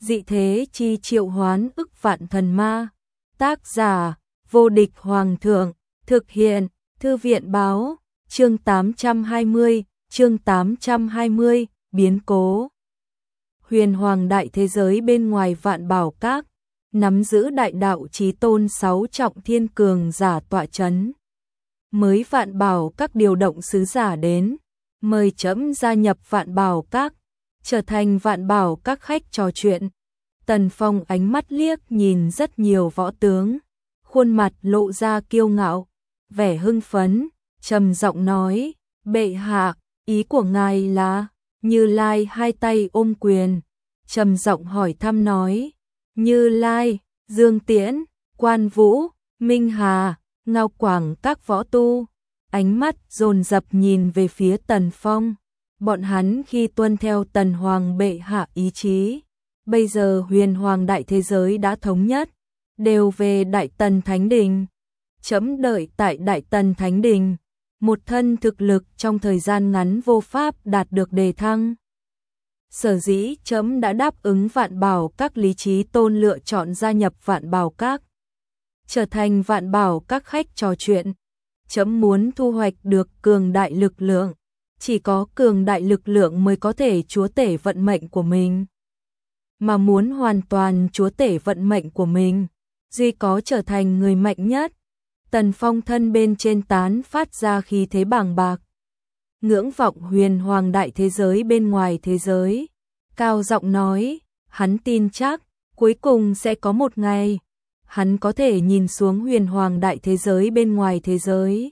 dị thế chi triệu hoán ức vạn thần ma. Tác giả, vô địch hoàng thượng, thực hiện, thư viện báo, chương 820, biến cố. Huyền hoàng đại thế giới bên ngoài vạn bảo các, nắm giữ đại đạo chí tôn 6 trọng thiên cường giả tọa chấn. Mới vạn bảo các điều động sứ giả đến, mời trẫm gia nhập vạn bảo các, trở thành vạn bảo các khách trò chuyện. Tần Phong ánh mắt liếc nhìn rất nhiều võ tướng, khuôn mặt lộ ra kiêu ngạo, vẻ hưng phấn, trầm giọng nói, bệ hạ, ý của ngài là? Như Lai hai tay ôm quyền, trầm giọng hỏi thăm nói, Như Lai, Dương Tiễn, Quan Vũ, Minh Hà, Ngao Quảng các võ tu, ánh mắt dồn dập nhìn về phía Tần Phong. Bọn hắn khi tuân theo Tần Hoàng bệ hạ ý chí, bây giờ huyền hoàng đại thế giới đã thống nhất, đều về Đại Tần Thánh Đình. Trẫm đợi tại Đại Tần Thánh Đình, một thân thực lực trong thời gian ngắn vô pháp đạt được đề thăng. Sở dĩ trẫm đã đáp ứng vạn bảo các lý trí tôn lựa chọn gia nhập vạn bảo các, trở thành vạn bảo các khách trò chuyện. Trẫm muốn thu hoạch được cường đại lực lượng, chỉ có cường đại lực lượng mới có thể chúa tể vận mệnh của mình. Mà muốn hoàn toàn chúa tể vận mệnh của mình, duy có trở thành người mạnh nhất. Tần Phong thân bên trên tán phát ra khí thế bàng bạc, ngưỡng vọng huyền hoàng đại thế giới bên ngoài thế giới, cao giọng nói, hắn tin chắc, cuối cùng sẽ có một ngày, hắn có thể nhìn xuống huyền hoàng đại thế giới bên ngoài thế giới.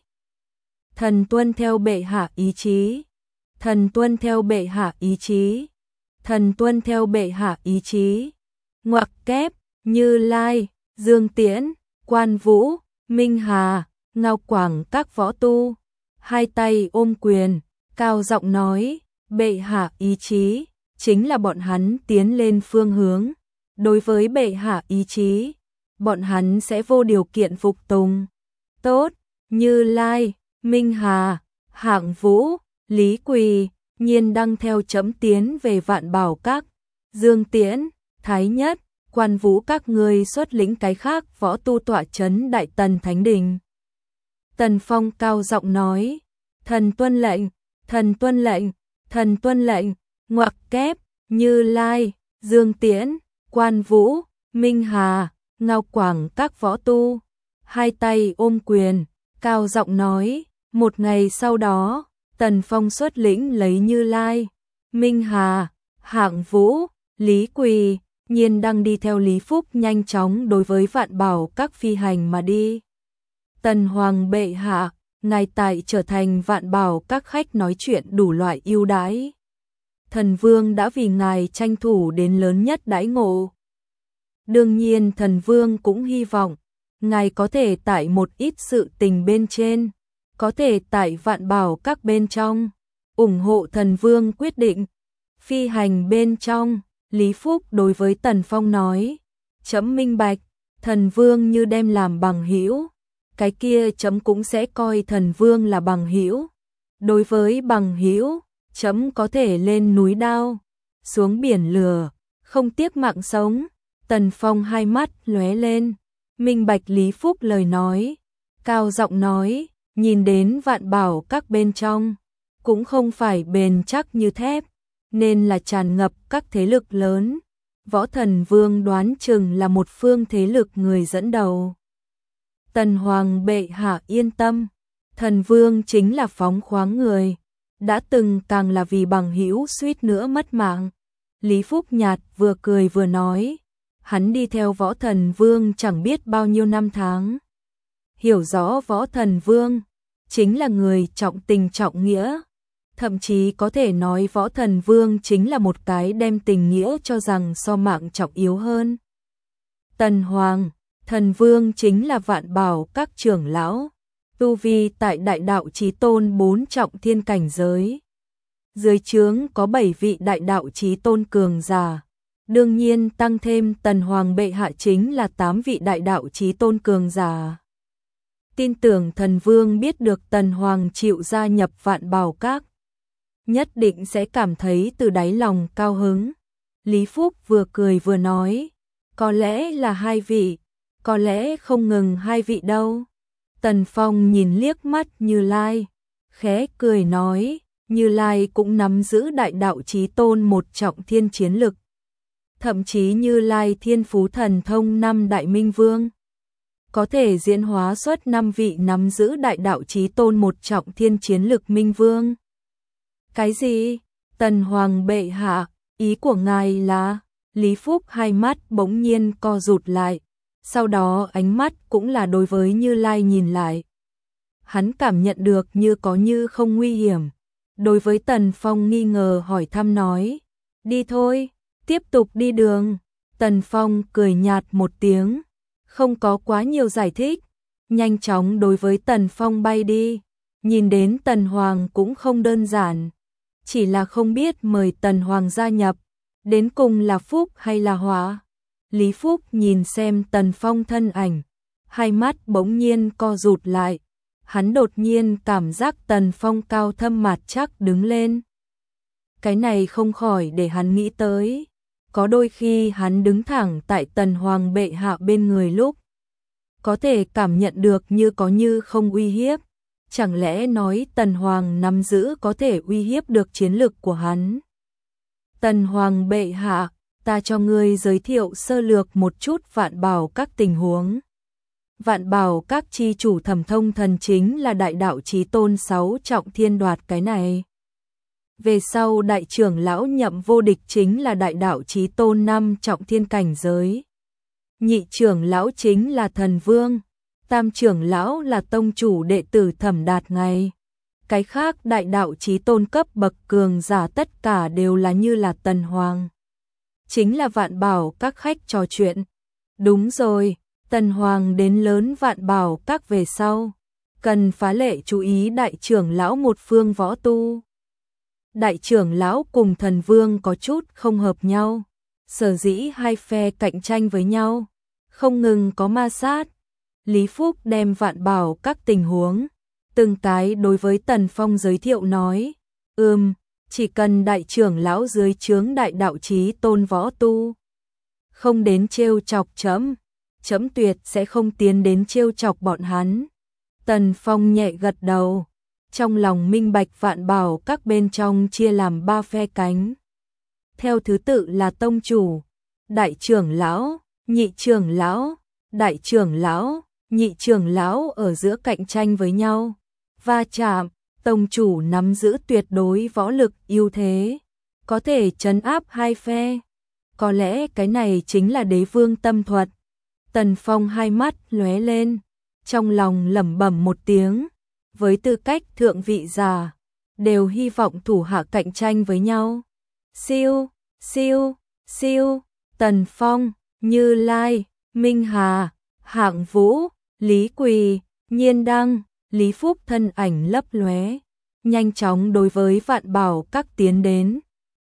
Thần tuân theo bệ hạ ý chí, thần tuân theo bệ hạ ý chí, thần tuân theo bệ hạ ý chí. Ngoặc kép, Như Lai, Dương Tiễn, Quan Vũ, Minh Hà, Ngao Quảng các võ tu, hai tay ôm quyền, cao giọng nói, bệ hạ ý chí, chính là bọn hắn tiến lên phương hướng. Đối với bệ hạ ý chí, bọn hắn sẽ vô điều kiện phục tùng. Tốt, Như Lai, Minh Hà, Hạng Vũ, Lý Quỳ, Nhiên Đăng theo trẫm tiến về vạn bảo các. Dương Tiễn, Thái Nhất, Quan Vũ các ngươi xuất lĩnh cái khác võ tu tọa chấn Đại Tần Thánh Đình. Tần Phong cao giọng nói, thần tuân lệnh, thần tuân lệnh, thần tuân lệnh. Ngoặc kép, Như Lai, Dương Tiễn, Quan Vũ, Minh Hà, Ngao Quảng các võ tu, hai tay ôm quyền, cao giọng nói. Một ngày sau đó, Tần Phong xuất lĩnh lấy Như Lai, Minh Hà, Hạng Vũ, Lý Quỳ, Nhiên Đăng đi theo Lý Phúc nhanh chóng đối với vạn bảo các phi hành mà đi. Tần Hoàng bệ hạ, ngài tại trở thành vạn bảo các khách nói chuyện đủ loại ưu đãi. Thần Vương đã vì ngài tranh thủ đến lớn nhất đãi ngộ. Đương nhiên Thần Vương cũng hy vọng ngài có thể tại một ít sự tình bên trên, có thể tại vạn bảo các bên trong, ủng hộ Thần Vương quyết định. Phi hành bên trong, Lý Phúc đối với Tần Phong nói, trẫm minh bạch, Thần Vương như đem làm bằng hữu, cái kia trẫm cũng sẽ coi Thần Vương là bằng hữu. Đối với bằng hữu, trẫm có thể lên núi đao, xuống biển lửa, không tiếc mạng sống. Tần Phong hai mắt lóe lên, minh bạch Lý Phúc lời nói, cao giọng nói, nhìn đến vạn bảo các bên trong, cũng không phải bền chắc như thép, nên là tràn ngập các thế lực lớn. Võ Thần Vương đoán chừng là một phương thế lực người dẫn đầu. Tần Hoàng bệ hạ yên tâm, Thần Vương chính là phóng khoáng người, đã từng càng là vì bằng hữu suýt nữa mất mạng. Lý Phúc nhạt vừa cười vừa nói, hắn đi theo Võ Thần Vương chẳng biết bao nhiêu năm tháng. Hiểu rõ Võ Thần Vương, chính là người trọng tình trọng nghĩa. Thậm chí có thể nói Võ Thần Vương chính là một cái đem tình nghĩa cho rằng so mạng trọng yếu hơn. Tần Hoàng, Thần Vương chính là vạn bảo các trưởng lão, tu vi tại đại đạo chí tôn 4 trọng thiên cảnh giới. Dưới trướng có 7 vị đại đạo chí tôn cường giả. Đương nhiên tăng thêm Tần Hoàng bệ hạ chính là 8 vị đại đạo chí tôn cường giả. Tin tưởng Thần Vương biết được Tần Hoàng chịu gia nhập vạn bảo các, nhất định sẽ cảm thấy từ đáy lòng cao hứng. Lý Phúc vừa cười vừa nói, có lẽ là hai vị, có lẽ không ngừng hai vị đâu. Tần Phong nhìn liếc mắt Như Lai, khẽ cười nói, Như Lai cũng nắm giữ đại đạo chí tôn một trọng thiên chiến lực. Thậm chí Như Lai thiên phú thần thông 5 đại minh vương, có thể diễn hóa xuất 5 vị nắm giữ đại đạo chí tôn một trọng thiên chiến lực minh vương. Cái gì? Tần Hoàng bệ hạ, ý của ngài là? Lý Phúc hai mắt bỗng nhiên co rụt lại, sau đó ánh mắt cũng là đối với Như Lai nhìn lại. Hắn cảm nhận được như có như không nguy hiểm. Đối với Tần Phong nghi ngờ hỏi thăm nói, đi thôi, tiếp tục đi đường. Tần Phong cười nhạt một tiếng, không có quá nhiều giải thích, nhanh chóng đối với Tần Phong bay đi. Nhìn đến Tần Hoàng cũng không đơn giản, chỉ là không biết mời Tần Hoàng gia nhập, đến cùng là phúc hay là họa. Lý Phúc nhìn xem Tần Phong thân ảnh, hai mắt bỗng nhiên co rụt lại. Hắn đột nhiên cảm giác Tần Phong cao thâm mặt chắc đứng lên. Cái này không khỏi để hắn nghĩ tới, có đôi khi hắn đứng thẳng tại Tần Hoàng bệ hạ bên người lúc, có thể cảm nhận được như có như không uy hiếp. Chẳng lẽ nói Tần Hoàng nắm giữ có thể uy hiếp được chiến lực của hắn? Tần Hoàng bệ hạ, ta cho ngươi giới thiệu sơ lược một chút Vạn Bảo các tình huống. Vạn Bảo các chi chủ Thẩm Thông Thần chính là đại đạo chí tôn 6 trọng thiên đoạt cái này. Về sau đại trưởng lão Nhậm Vô Địch chính là đại đạo chí tôn 5 trọng thiên cảnh giới. Nhị trưởng lão chính là Thần Vương. Tam trưởng lão là tông chủ đệ tử Thẩm Đạt Ngày. Cái khác đại đạo chí tôn cấp bậc cường giả tất cả đều là như là Tần Hoàng. Chính là Vạn Bảo các khách trò chuyện. Đúng rồi, Tần Hoàng đến lớn Vạn Bảo các về sau, cần phá lệ chú ý đại trưởng lão một phương võ tu. Đại trưởng lão cùng Thần Vương có chút không hợp nhau, sở dĩ hai phe cạnh tranh với nhau, không ngừng có ma sát. Lý Phúc đem Vạn Bảo các tình huống, từng cái đối với Tần Phong giới thiệu nói, chỉ cần đại trưởng lão dưới trướng đại đạo chí tôn võ tu, không đến trêu chọc chấm tuyệt sẽ không tiến đến trêu chọc bọn hắn. Tần Phong nhẹ gật đầu, trong lòng minh bạch Vạn Bảo các bên trong chia làm 3 phe cánh. Theo thứ tự là tông chủ, đại trưởng lão, nhị trưởng lão, đại trưởng lão, nhị trưởng lão ở giữa cạnh tranh với nhau, va chạm, tông chủ nắm giữ tuyệt đối võ lực ưu thế, có thể trấn áp hai phe. Có lẽ cái này chính là đế vương tâm thuật. Tần Phong hai mắt lóe lên, trong lòng lẩm bẩm một tiếng, với tư cách thượng vị giả, đều hy vọng thủ hạ cạnh tranh với nhau. Siêu, siêu, siêu, Tần Phong, Như Lai, Minh Hà, Hạng Vũ, Lý Quỳ, Nhiên Đăng, Lý Phúc thân ảnh lấp lóe, nhanh chóng đối với Vạn Bảo các tiến đến.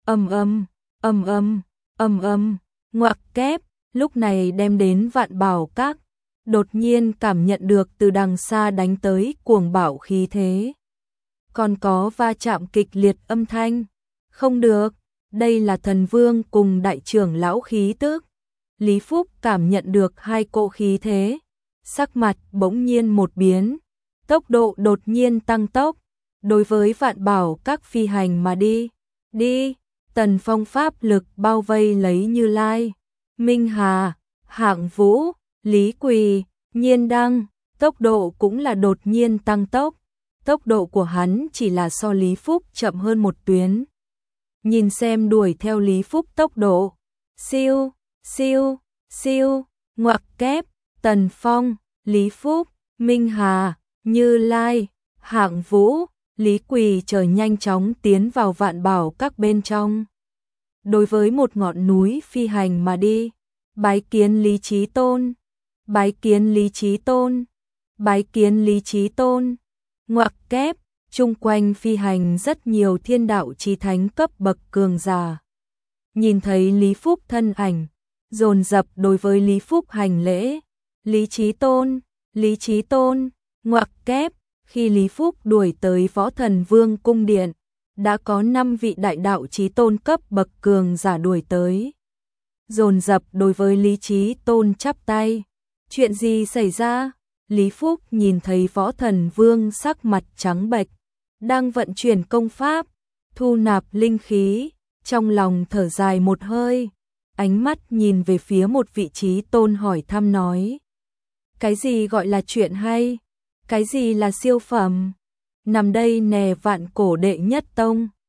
Ngoặc kép, lúc này đem đến Vạn Bảo các, đột nhiên cảm nhận được từ đằng xa đánh tới cuồng bạo khí thế. Còn có va chạm kịch liệt âm thanh. Không được, đây là Thần Vương cùng đại trưởng lão khí tức. Lý Phúc cảm nhận được hai cỗ khí thế, sắc mặt bỗng nhiên một biến, tốc độ đột nhiên tăng tốc, đối với Vạn Bảo các phi hành mà đi. Đi, Tần Phong pháp lực bao vây lấy Như Lai, Minh Hà, Hạng Vũ, Lý Quỳ, Nhiên Đăng, tốc độ cũng là đột nhiên tăng tốc. Tốc độ của hắn chỉ là so Lý Phúc chậm hơn một tuyến. Nhìn xem đuổi theo Lý Phúc tốc độ. Siêu, siêu, siêu, ngoặc kép, Tần Phong, Lý Phúc, Minh Hà, Như Lai, Hạng Vũ, Lý Quỳ chờ nhanh chóng tiến vào Vạn Bảo các bên trong. Đối với một ngọn núi phi hành mà đi. Bái kiến Lý Chí Tôn, bái kiến Lý Chí Tôn, bái kiến Lý Chí Tôn. Ngoặc kép, chung quanh phi hành rất nhiều thiên đạo chí thánh cấp bậc cường giả. Nhìn thấy Lý Phúc thân ảnh, dồn dập đối với Lý Phúc hành lễ. Lý Chí Tôn, Lý Chí Tôn. Ngoặc kép, khi Lý Phúc đuổi tới Võ Thần Vương cung điện, đã có 5 vị đại đạo chí tôn cấp bậc cường giả đuổi tới. Dồn dập đối với Lý Chí Tôn chắp tay. Chuyện gì xảy ra? Lý Phúc nhìn thấy Võ Thần Vương sắc mặt trắng bệch, đang vận chuyển công pháp, thu nạp linh khí, trong lòng thở dài một hơi, ánh mắt nhìn về phía một vị chí tôn hỏi thăm nói. Cái gì gọi là chuyện hay? Cái gì là siêu phẩm? Nằm đây nè Vạn Cổ đệ nhất tông.